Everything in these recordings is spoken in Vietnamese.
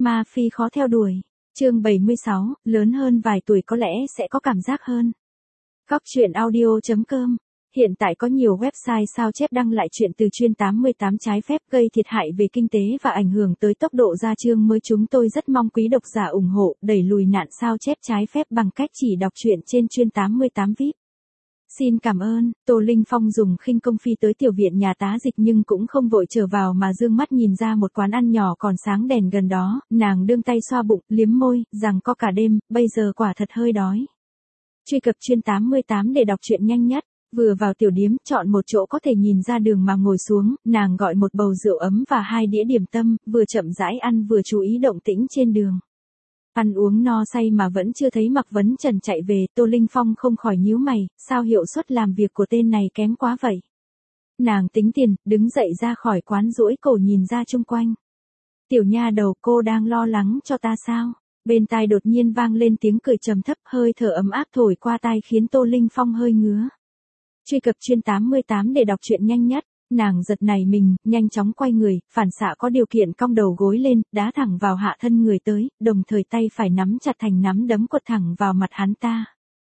Ma Phi khó theo đuổi. Chương 76, lớn hơn vài tuổi có lẽ sẽ có cảm giác hơn. Góc truyện audio.com. Hiện tại có nhiều website sao chép đăng lại chuyện từ chuyên 88 trái phép gây thiệt hại về kinh tế và ảnh hưởng tới tốc độ ra chương mới. Chúng tôi rất mong quý độc giả ủng hộ đẩy lùi nạn sao chép trái phép bằng cách chỉ đọc truyện trên chuyên 88 VIP. Xin cảm ơn. Tô Linh Phong dùng khinh công phi tới tiểu viện nhà tá dịch nhưng cũng không vội trở vào mà dương mắt nhìn ra một quán ăn nhỏ còn sáng đèn gần đó, nàng đương tay xoa bụng, liếm môi, rằng có cả đêm, bây giờ quả thật hơi đói. Truy cập chuyên 88 để đọc truyện nhanh nhất. Vừa vào tiểu điếm, chọn một chỗ có thể nhìn ra đường mà ngồi xuống, nàng gọi một bầu rượu ấm và 2 đĩa điểm tâm, vừa chậm rãi ăn vừa chú ý động tĩnh trên đường. Ăn uống no say mà vẫn chưa thấy Mạc Vấn Trần chạy về, Tô Linh Phong không khỏi nhíu mày, sao hiệu suất làm việc của tên này kém quá vậy. Nàng tính tiền, đứng dậy ra khỏi quán duỗi cổ nhìn ra chung quanh. Tiểu nha đầu, cô đang lo lắng cho ta sao? Bên tai đột nhiên vang lên tiếng cười trầm thấp, hơi thở ấm áp thổi qua tai khiến Tô Linh Phong hơi ngứa. Truy cập chuyên 88 để đọc truyện nhanh nhất. Nàng giật nảy mình, nhanh chóng quay người, phản xạ có điều kiện cong đầu gối lên, đá thẳng vào hạ thân người tới, đồng thời tay phải nắm chặt thành nắm đấm quật thẳng vào mặt hắn ta.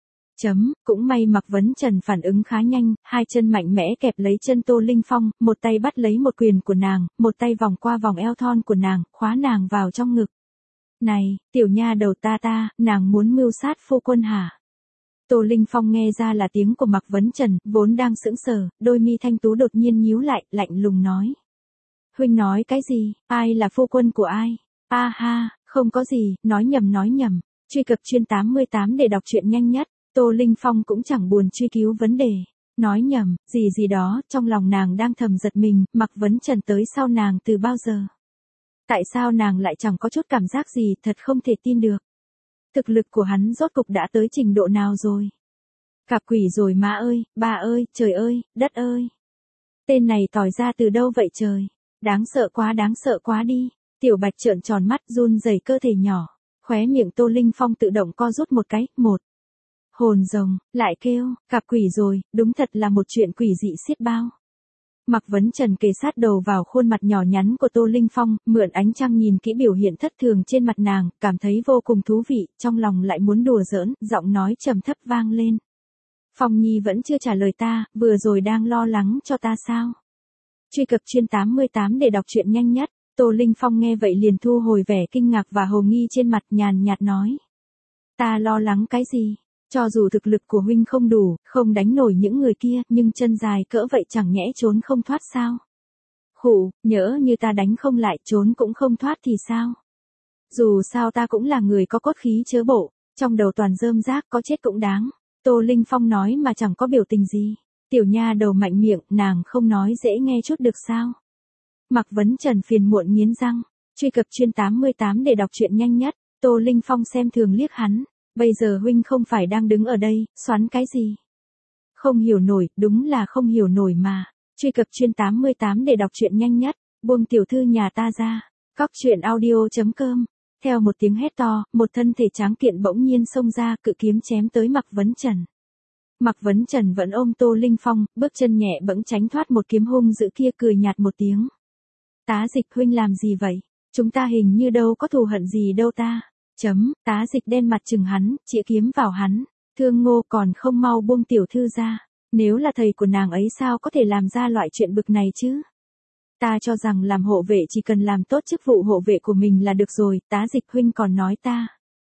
Cũng may Mạc Vấn Trần phản ứng khá nhanh, 2 chân mạnh mẽ kẹp lấy chân Tô Linh Phong, một tay bắt lấy một quyền của nàng, một tay vòng qua vòng eo thon của nàng, khóa nàng vào trong ngực. Này, tiểu nha đầu ta, nàng muốn mưu sát phu quân hả? Tô Linh Phong nghe ra là tiếng của Mạc Vấn Trần, vốn đang sững sờ, đôi mi thanh tú đột nhiên nhíu lại, lạnh lùng nói. Huynh nói cái gì, ai là phu quân của ai? A ha, không có gì, nói nhầm. Truy cập chuyên 88 để đọc truyện nhanh nhất. Tô Linh Phong cũng chẳng buồn truy cứu vấn đề. Nói nhầm, gì đó, trong lòng nàng đang thầm giật mình, Mạc Vấn Trần tới sau nàng từ bao giờ? Tại sao nàng lại chẳng có chút cảm giác gì, thật không thể tin được. Thực lực của hắn rốt cục đã tới trình độ nào rồi? Gặp quỷ rồi má ơi, ba ơi, trời ơi, đất ơi. Tên này tỏi ra từ đâu vậy trời? Đáng sợ quá đi. Tiểu Bạch trợn tròn mắt run rẩy cơ thể nhỏ. Khóe miệng Tô Linh Phong tự động co rút một cái, Hồn rồng, lại kêu, gặp quỷ rồi, đúng thật là một chuyện quỷ dị xiết bao. Mạc Vấn Trần kề sát đầu vào khuôn mặt nhỏ nhắn của Tô Linh Phong, mượn ánh trăng nhìn kỹ biểu hiện thất thường trên mặt nàng, cảm thấy vô cùng thú vị, trong lòng lại muốn đùa giỡn, giọng nói trầm thấp vang lên. Phong Nhi vẫn chưa trả lời ta, vừa rồi đang lo lắng cho ta sao? Truy cập chuyên 88 để đọc truyện nhanh nhất. Tô Linh Phong nghe vậy liền thu hồi vẻ kinh ngạc và hồ nghi trên mặt, nhàn nhạt nói. Ta lo lắng cái gì? Cho dù thực lực của huynh không đủ, không đánh nổi những người kia, nhưng chân dài cỡ vậy chẳng nhẽ trốn không thoát sao? Khụ, nhỡ như ta đánh không lại, trốn cũng không thoát thì sao? Dù sao ta cũng là người có cốt khí chớ bộ, trong đầu toàn rơm rác, có chết cũng đáng. Tô Linh Phong nói mà chẳng có biểu tình gì. Tiểu nha đầu mạnh miệng, nàng không nói dễ nghe chút được sao? Mạc Vấn Trần phiền muộn nghiến răng. Truy cập chuyên 88 để đọc truyện nhanh nhất. Tô Linh Phong xem thường liếc hắn. Bây giờ huynh không phải đang đứng ở đây, xoắn cái gì? Không hiểu nổi, đúng là không hiểu nổi mà. Truy cập chuyên 88 để đọc truyện nhanh nhất. Buông tiểu thư nhà ta ra. Góc truyện audio.com. Theo một tiếng hét to, một thân thể tráng kiện bỗng nhiên xông ra, cự kiếm chém tới Mạc Vấn Trần. Mạc Vấn Trần vẫn ôm Tô Linh Phong, bước chân nhẹ bẫng tránh thoát một kiếm hung dữ kia, cười nhạt một tiếng. Tá dịch huynh làm gì vậy? Chúng ta hình như đâu có thù hận gì đâu ta. Tá dịch đen mặt chừng hắn, chĩa kiếm vào hắn. Thương Ngô, còn không mau buông tiểu thư ra. Nếu là thầy của nàng ấy sao có thể làm ra loại chuyện bực này chứ? Ta cho rằng làm hộ vệ chỉ cần làm tốt chức vụ hộ vệ của mình là được rồi, Tá dịch huynh còn nói ta.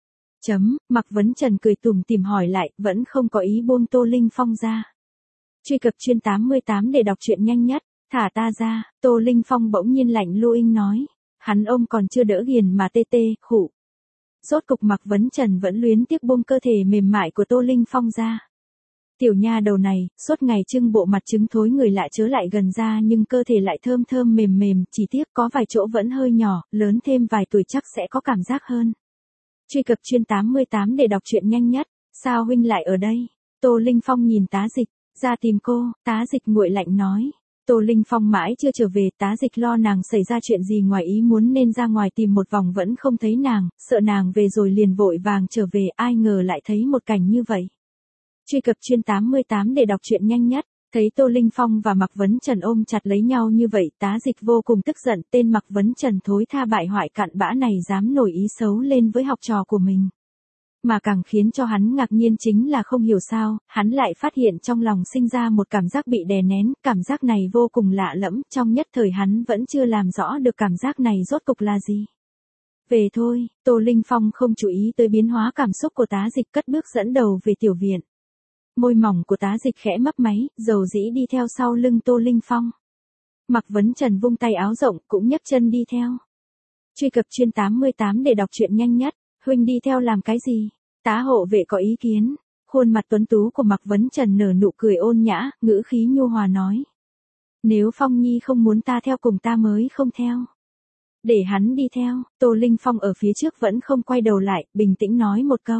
Mạc Vấn Trần cười tủm tỉm hỏi lại, vẫn không có ý buông Tô Linh Phong ra. Truy cập chuyên 88 để đọc truyện nhanh nhất. Thả ta ra. Tô Linh Phong bỗng nhiên lạnh lưu nói. Hắn ông còn chưa đỡ ghiền mà tê, khụ. Rốt cục Mạc Vấn Trần vẫn luyến tiếc buông cơ thể mềm mại của Tô Linh Phong ra. Tiểu nha đầu này, suốt ngày trưng bộ mặt trứng thối người lạ chớ lại gần ra nhưng cơ thể lại thơm thơm mềm, chỉ tiếc có vài chỗ vẫn hơi nhỏ, lớn thêm vài tuổi chắc sẽ có cảm giác hơn. Truy cập chuyên 88 để đọc truyện nhanh nhất. Sao huynh lại ở đây? Tô Linh Phong nhìn Tá dịch, ra tìm cô, Tá dịch nguội lạnh nói. Tô Linh Phong mãi chưa trở về, Tá dịch lo nàng xảy ra chuyện gì ngoài ý muốn nên ra ngoài tìm một vòng vẫn không thấy nàng, sợ nàng về rồi liền vội vàng trở về, ai ngờ lại thấy một cảnh như vậy. Truy cập chuyên 88 để đọc truyện nhanh nhất. Thấy Tô Linh Phong và Mạc Vấn Trần ôm chặt lấy nhau như vậy, Tá Dịch vô cùng tức giận, tên Mạc Vấn Trần thối tha bại hoại cặn bã này dám nổi ý xấu lên với học trò của mình. Mà càng khiến cho hắn ngạc nhiên chính là không hiểu sao, hắn lại phát hiện trong lòng sinh ra một cảm giác bị đè nén, cảm giác này vô cùng lạ lẫm, trong nhất thời hắn vẫn chưa làm rõ được cảm giác này rốt cục là gì. Về thôi, Tô Linh Phong không chú ý tới biến hóa cảm xúc của Tá Dịch, cất bước dẫn đầu về tiểu viện. Môi mỏng của Tá Dịch khẽ mấp máy, dầu dĩ đi theo sau lưng Tô Linh Phong. Mạc Vấn Trần vung tay áo rộng, cũng nhấc chân đi theo. Truy cập chuyên 88 để đọc truyện nhanh nhất. Huynh đi theo làm cái gì? Tá hộ vệ có ý kiến. Khuôn mặt tuấn tú của Mạc Vấn Trần nở nụ cười ôn nhã, ngữ khí nhu hòa nói. Nếu Phong Nhi không muốn ta theo cùng ta mới không theo. Để hắn đi theo. Tô Linh Phong ở phía trước vẫn không quay đầu lại, bình tĩnh nói một câu.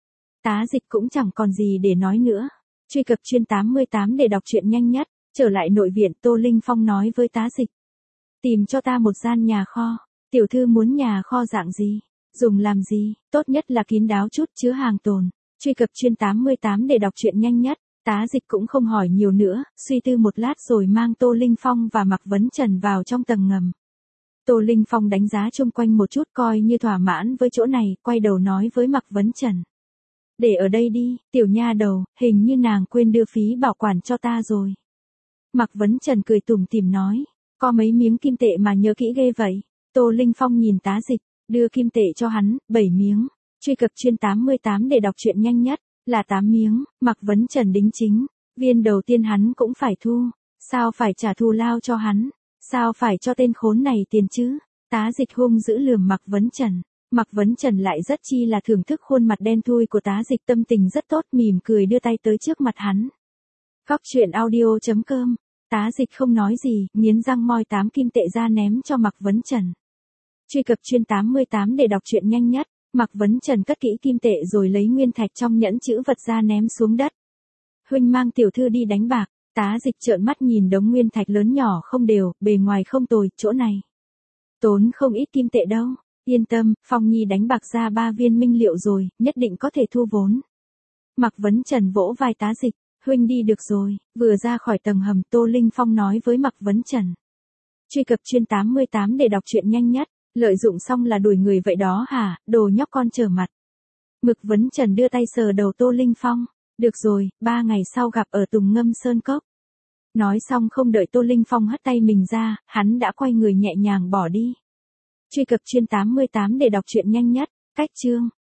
Tá Dịch cũng chẳng còn gì để nói nữa. Truy cập chuyên 88 để đọc truyện nhanh nhất. Trở lại nội viện, Tô Linh Phong nói với Tá Dịch. Tìm cho ta một gian nhà kho. Tiểu thư muốn nhà kho dạng gì? Dùng làm gì? Tốt nhất là kín đáo chút, chứa hàng tồn. Truy cập chuyên 88 để đọc truyện nhanh nhất. Tá Dịch cũng không hỏi nhiều nữa, suy tư một lát rồi mang Tô Linh Phong và Mạc Vấn Trần vào trong tầng ngầm. Tô Linh Phong đánh giá chung quanh một chút coi như thỏa mãn với chỗ này, quay đầu nói với Mạc Vấn Trần. Để ở đây đi, tiểu nha đầu, hình như nàng quên đưa phí bảo quản cho ta rồi. Mạc Vấn Trần cười tủm tỉm nói, có mấy miếng kim tệ mà nhớ kỹ ghê vậy. Tô Linh Phong nhìn Tá Dịch, đưa kim tệ cho hắn, 7 miếng. Truy cập chuyên 88 để đọc truyện nhanh nhất, là 8 miếng. Mạc Vấn Trần đính chính, viên đầu tiên hắn cũng phải thu. Sao phải trả thù lao cho hắn? Sao phải cho tên khốn này tiền chứ? Tá Dịch hung dữ lườm Mạc Vấn Trần. Mạc Vấn Trần lại rất chi là thưởng thức khuôn mặt đen thui của Tá Dịch, tâm tình rất tốt, mỉm cười đưa tay tới trước mặt hắn. Góc truyện audio.com. Tá Dịch không nói gì, nghiến răng moi 8 kim tệ ra ném cho Mạc Vấn Trần. Truy cập chuyên 88 để đọc truyện nhanh nhất. Mạc Vấn Trần cất kỹ kim tệ rồi lấy nguyên thạch trong nhẫn chữ vật ra ném xuống đất. Huynh mang tiểu thư đi đánh bạc. Tá Dịch trợn mắt nhìn đống nguyên thạch lớn nhỏ không đều, bề ngoài không tồi, chỗ này tốn không ít kim tệ đâu. Yên tâm, Phong Nhi đánh bạc ra 3 viên minh liệu rồi, nhất định có thể thu vốn. Mạc Vấn Trần vỗ vai Tá Dịch, huynh đi được rồi. Vừa ra khỏi tầng hầm, Tô Linh Phong nói với Mạc Vấn Trần. Truy cập chuyên 88 để đọc truyện nhanh nhất. Lợi dụng xong là đuổi người vậy đó hả, đồ nhóc con trở mặt. Mạc Vấn Trần đưa tay sờ đầu Tô Linh Phong. Được rồi, 3 ngày sau gặp ở Tùng Ngâm Sơn Cốc. Nói xong không đợi Tô Linh Phong hất tay mình ra, hắn đã quay người nhẹ nhàng bỏ đi. Truy cập chuyên 88 để đọc truyện nhanh nhất. Cách chương.